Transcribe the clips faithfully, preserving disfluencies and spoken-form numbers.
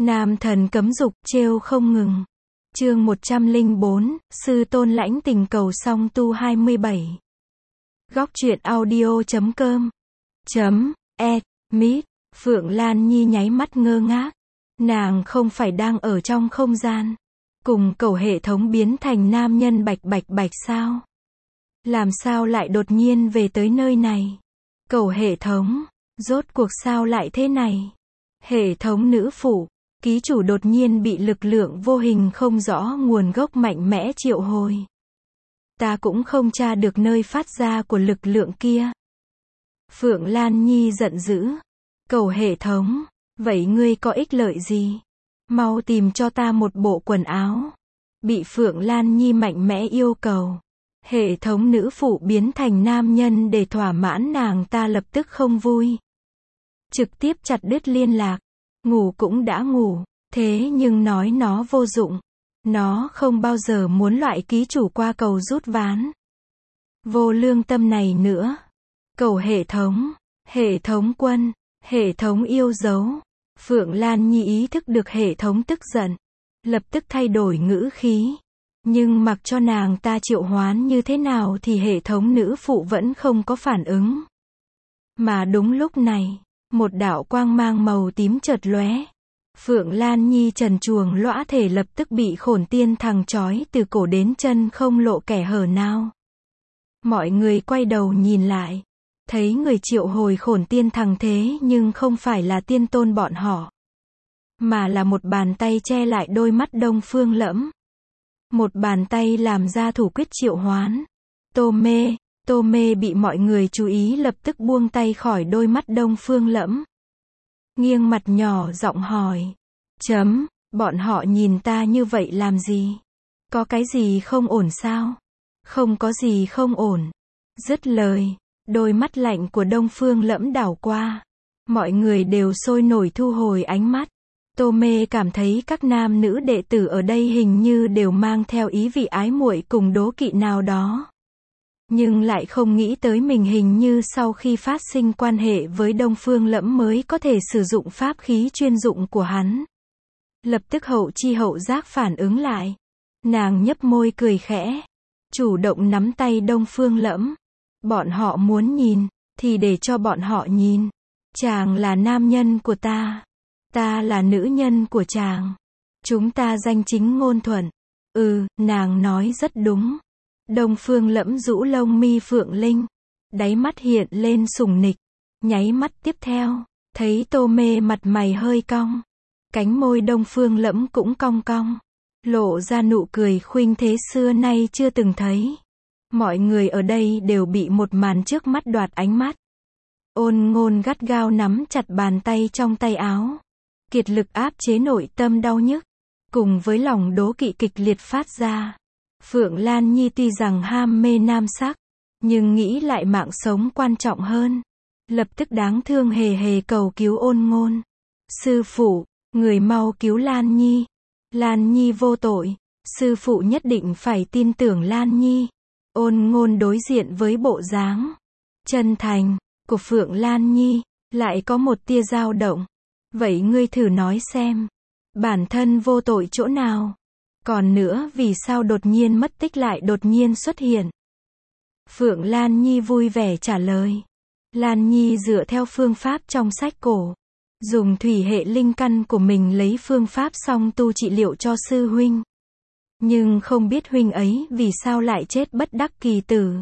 Nam thần cấm dục, trêu không ngừng. Chương một trăm lẻ bốn, Sư Tôn lãnh tình cầu song tu hai mươi bảy. Góc truyện audio chấm com chấm et mít. Phượng Lan Nhi nháy mắt ngơ ngác. Nàng không phải đang ở trong không gian cùng cầu hệ thống biến thành nam nhân bạch bạch bạch sao? Làm sao lại đột nhiên về tới nơi này? Cầu hệ thống, rốt cuộc sao lại thế này? Hệ thống nữ phụ, ký chủ đột nhiên bị lực lượng vô hình không rõ nguồn gốc mạnh mẽ triệu hồi. Ta cũng không tra được nơi phát ra của lực lượng kia. Phượng Lan Nhi giận dữ. Cầu hệ thống, vậy ngươi có ích lợi gì? Mau tìm cho ta một bộ quần áo. Bị Phượng Lan Nhi mạnh mẽ yêu cầu. Hệ thống nữ phụ biến thành nam nhân để thỏa mãn nàng, ta lập tức không vui. Trực tiếp chặt đứt liên lạc. Ngủ cũng đã ngủ, thế nhưng nói nó vô dụng. Nó không bao giờ muốn loại ký chủ qua cầu rút ván. Vô lương tâm này nữa. Cầu hệ thống, hệ thống quân, hệ thống yêu dấu. Phượng Lan Nhi ý thức được hệ thống tức giận. Lập tức thay đổi ngữ khí. Nhưng mặc cho nàng ta triệu hoán như thế nào thì hệ thống nữ phụ vẫn không có phản ứng. Mà đúng lúc này, một đạo quang mang màu tím chợt lóe. Phượng Lan Nhi trần truồng lõa thể lập tức bị khổn tiên thằng trói từ cổ đến chân không lộ kẻ hở nào. Mọi người quay đầu nhìn lại. Thấy người triệu hồi khổn tiên thằng thế nhưng không phải là tiên tôn bọn họ. Mà là một bàn tay che lại đôi mắt Đông Phương Lẫm. Một bàn tay làm ra thủ quyết triệu hoán. Tô mê, Tô mê bị mọi người chú ý lập tức buông tay khỏi đôi mắt Đông Phương Lẫm. Nghiêng mặt nhỏ giọng hỏi. Chấm, bọn họ nhìn ta như vậy làm gì? Có cái gì không ổn sao? Không có gì không ổn. Dứt lời, đôi mắt lạnh của Đông Phương Lẫm đảo qua. Mọi người đều sôi nổi thu hồi ánh mắt. Tô mê cảm thấy các nam nữ đệ tử ở đây hình như đều mang theo ý vị ái muội cùng đố kỵ nào đó. Nhưng lại không nghĩ tới mình hình như sau khi phát sinh quan hệ với Đông Phương Lẫm mới có thể sử dụng pháp khí chuyên dụng của hắn. Lập tức hậu chi hậu giác phản ứng lại. Nàng nhấp môi cười khẽ. Chủ động nắm tay Đông Phương Lẫm. Bọn họ muốn nhìn, thì để cho bọn họ nhìn. Chàng là nam nhân của ta. Ta là nữ nhân của chàng. Chúng ta danh chính ngôn thuận. Ừ, nàng nói rất đúng. Đông Phương Lẫm rũ lông mi phượng linh. Đáy mắt hiện lên sùng nịch. Nháy mắt tiếp theo, thấy Tô mê mặt mày hơi cong. Cánh môi Đông Phương Lẫm cũng cong cong. Lộ ra nụ cười khuynh thế xưa nay chưa từng thấy. Mọi người ở đây đều bị một màn trước mắt đoạt ánh mắt. Ôn Ngôn gắt gao nắm chặt bàn tay trong tay áo. Kiệt lực áp chế nội tâm đau nhức. Cùng với lòng đố kỵ kịch liệt phát ra. Phượng Lan Nhi tuy rằng ham mê nam sắc. Nhưng nghĩ lại mạng sống quan trọng hơn. Lập tức đáng thương hề hề cầu cứu Ôn Ngôn. Sư phụ, người mau cứu Lan Nhi. Lan Nhi vô tội. Sư phụ nhất định phải tin tưởng Lan Nhi. Ôn Ngôn đối diện với bộ dáng chân thành của Phượng Lan Nhi, lại có một tia dao động. Vậy ngươi thử nói xem, bản thân vô tội chỗ nào? Còn nữa vì sao đột nhiên mất tích lại đột nhiên xuất hiện? Phượng Lan Nhi vui vẻ trả lời. Lan Nhi dựa theo phương pháp trong sách cổ. Dùng thủy hệ linh căn của mình lấy phương pháp song tu trị liệu cho sư huynh. Nhưng không biết huynh ấy vì sao lại chết bất đắc kỳ tử.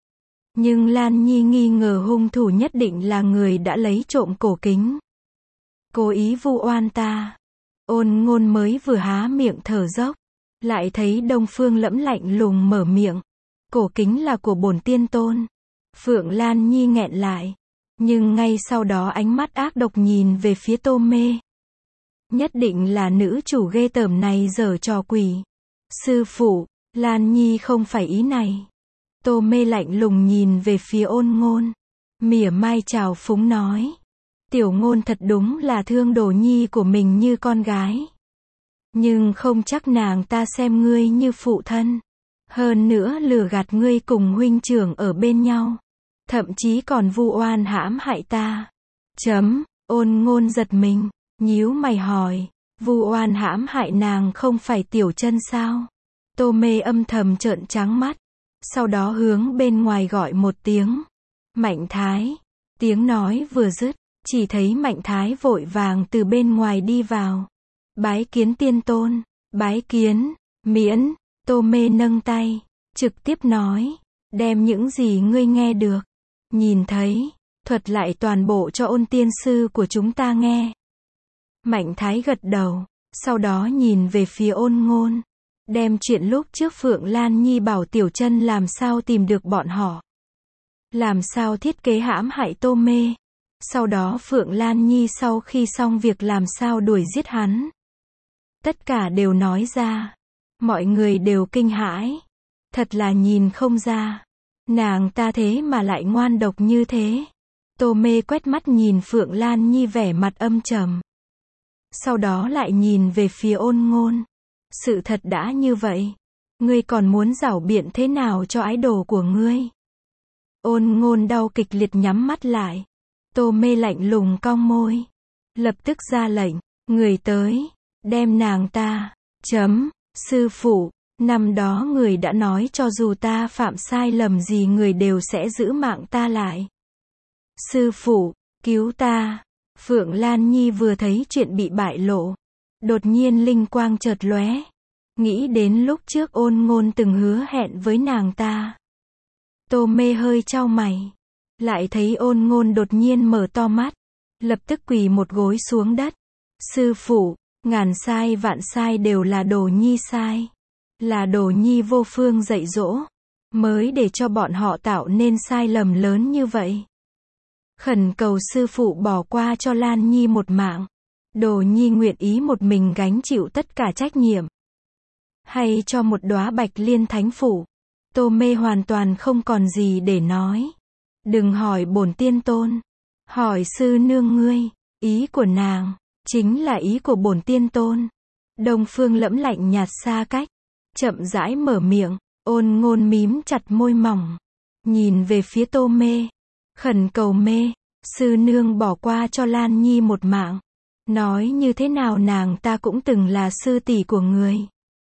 Nhưng Lan Nhi nghi ngờ hung thủ nhất định là người đã lấy trộm cổ kính. Cố ý vu oan ta. Ôn Ngôn mới vừa há miệng thở dốc. Lại thấy Đông Phương Lẫm lạnh lùng mở miệng. Cổ kính là của bổn tiên tôn. Phượng Lan Nhi nghẹn lại. Nhưng ngay sau đó ánh mắt ác độc nhìn về phía Tô mê. Nhất định là nữ chủ ghê tởm này giở trò quỷ. Sư phụ, Lan Nhi không phải ý này. Tô mê lạnh lùng nhìn về phía Ôn Ngôn. Mỉa mai chào phúng nói. Tiểu Ngôn thật đúng là thương đồ nhi của mình như con gái. Nhưng không chắc nàng ta xem ngươi như phụ thân. Hơn nữa lừa gạt ngươi cùng huynh trưởng ở bên nhau. Thậm chí còn vu oan hãm hại ta. Chấm, Ôn Ngôn giật mình, nhíu mày hỏi. Vu oan hãm hại nàng không phải Tiểu Chân sao? Tô Mê âm thầm trợn trắng mắt, sau đó hướng bên ngoài gọi một tiếng. Mạnh Thái. Tiếng nói vừa dứt, chỉ thấy Mạnh Thái vội vàng từ bên ngoài đi vào. Bái kiến tiên tôn, bái kiến, miễn, Tô Mê nâng tay, trực tiếp nói, đem những gì ngươi nghe được, nhìn thấy, thuật lại toàn bộ cho Ôn tiên sư của chúng ta nghe. Mạnh Thái gật đầu, sau đó nhìn về phía Ôn Ngôn, đem chuyện lúc trước Phượng Lan Nhi bảo Tiểu Chân làm sao tìm được bọn họ, làm sao thiết kế hãm hại Tô Mê, sau đó Phượng Lan Nhi sau khi xong việc làm sao đuổi giết hắn. Tất cả đều nói ra, mọi người đều kinh hãi, thật là nhìn không ra, nàng ta thế mà lại ngoan độc như thế. Tô Mê quét mắt nhìn Phượng Lan Nhi vẻ mặt âm trầm, sau đó lại nhìn về phía Ôn Ngôn. Sự thật đã như vậy, ngươi còn muốn giảo biện thế nào cho ái đồ của ngươi? Ôn Ngôn đau kịch liệt nhắm mắt lại. Tô Mê lạnh lùng cong môi, lập tức ra lệnh, người tới, đem nàng ta, chấm, sư phụ, năm đó người đã nói cho dù ta phạm sai lầm gì người đều sẽ giữ mạng ta lại. Sư phụ, cứu ta. Phượng Lan Nhi vừa thấy chuyện bị bại lộ, đột nhiên linh quang chợt lóe, nghĩ đến lúc trước Ôn Ngôn từng hứa hẹn với nàng ta. Tô Mê hơi chau mày, lại thấy Ôn Ngôn đột nhiên mở to mắt, lập tức quỳ một gối xuống đất. Sư phụ, ngàn sai vạn sai đều là Đồ Nhi sai, là Đồ Nhi vô phương dạy dỗ, mới để cho bọn họ tạo nên sai lầm lớn như vậy. Khẩn cầu sư phụ bỏ qua cho Lan Nhi một mạng. Đồ Nhi nguyện ý một mình gánh chịu tất cả trách nhiệm. Hay cho một đóa bạch liên thánh phủ. Tô Mê hoàn toàn không còn gì để nói. Đừng hỏi bổn tiên tôn, hỏi sư nương ngươi. Ý của nàng chính là ý của bổn tiên tôn. Đông Phương Lẫm lạnh nhạt xa cách, chậm rãi mở miệng. Ôn Ngôn mím chặt môi mỏng, nhìn về phía Tô Mê, khẩn cầu Mê, sư nương bỏ qua cho Lan Nhi một mạng. Nói như thế nào nàng ta cũng từng là sư tỷ của người.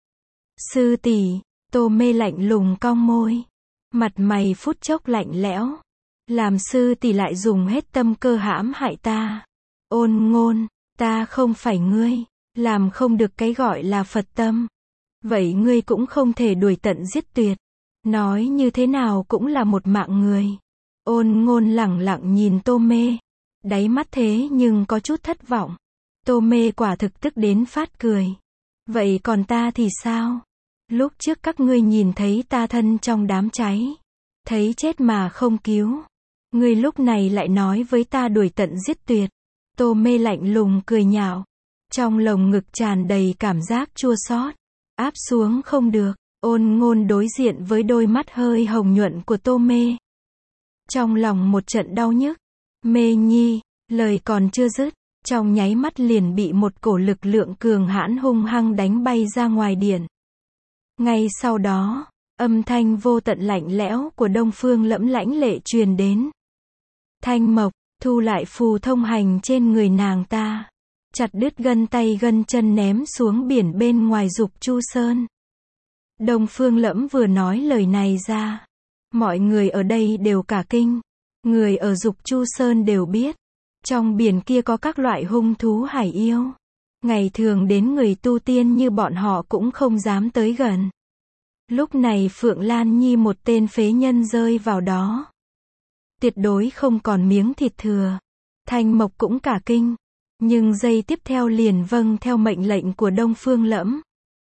Sư tỷ. Tô Mê lạnh lùng cong môi, mặt mày phút chốc lạnh lẽo. Làm sư tỷ lại dùng hết tâm cơ hãm hại ta. Ôn Ngôn, ta không phải ngươi, làm không được cái gọi là Phật tâm. Vậy ngươi cũng không thể đuổi tận giết tuyệt. Nói như thế nào cũng là một mạng người. Ôn Ngôn lẳng lặng nhìn Tô Mê, đáy mắt thế nhưng có chút thất vọng. Tô Mê quả thực tức đến phát cười. Vậy còn ta thì sao? Lúc trước các ngươi nhìn thấy ta thân trong đám cháy, thấy chết mà không cứu. Ngươi lúc này lại nói với ta đuổi tận giết tuyệt. Tô Mê lạnh lùng cười nhạo, trong lồng ngực tràn đầy cảm giác chua xót, áp xuống không được. Ôn Ngôn đối diện với đôi mắt hơi hồng nhuận của Tô Mê, trong lòng một trận đau nhức. Mê Nhi, lời còn chưa dứt, trong nháy mắt liền bị một cổ lực lượng cường hãn hung hăng đánh bay ra ngoài điện. Ngay sau đó, âm thanh vô tận lạnh lẽo của Đông Phương Lẫm lãnh lệ truyền đến. Thanh Mộc, thu lại phù thông hành trên người nàng ta, chặt đứt gân tay gân chân ném xuống biển bên ngoài Dục Chu Sơn. Đông Phương Lẫm vừa nói lời này ra, mọi người ở đây đều cả kinh. Người ở Dục Chu Sơn đều biết, trong biển kia có các loại hung thú hải yêu. Ngày thường đến người tu tiên như bọn họ cũng không dám tới gần. Lúc này Phượng Lan Nhi một tên phế nhân rơi vào đó, tuyệt đối không còn miếng thịt thừa. Thanh Mộc cũng cả kinh, nhưng giây tiếp theo liền vâng theo mệnh lệnh của Đông Phương Lẫm,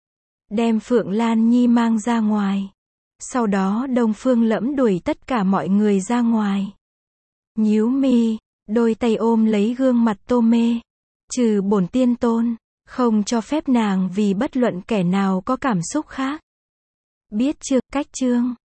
đem Phượng Lan Nhi mang ra ngoài. Sau đó Đông Phương Lẫm đuổi tất cả mọi người ra ngoài. Nhíu mi, đôi tay ôm lấy gương mặt Tô Mê. Trừ bổn tiên tôn, không cho phép nàng vì bất luận kẻ nào có cảm xúc khác. Biết chưa? Cách chương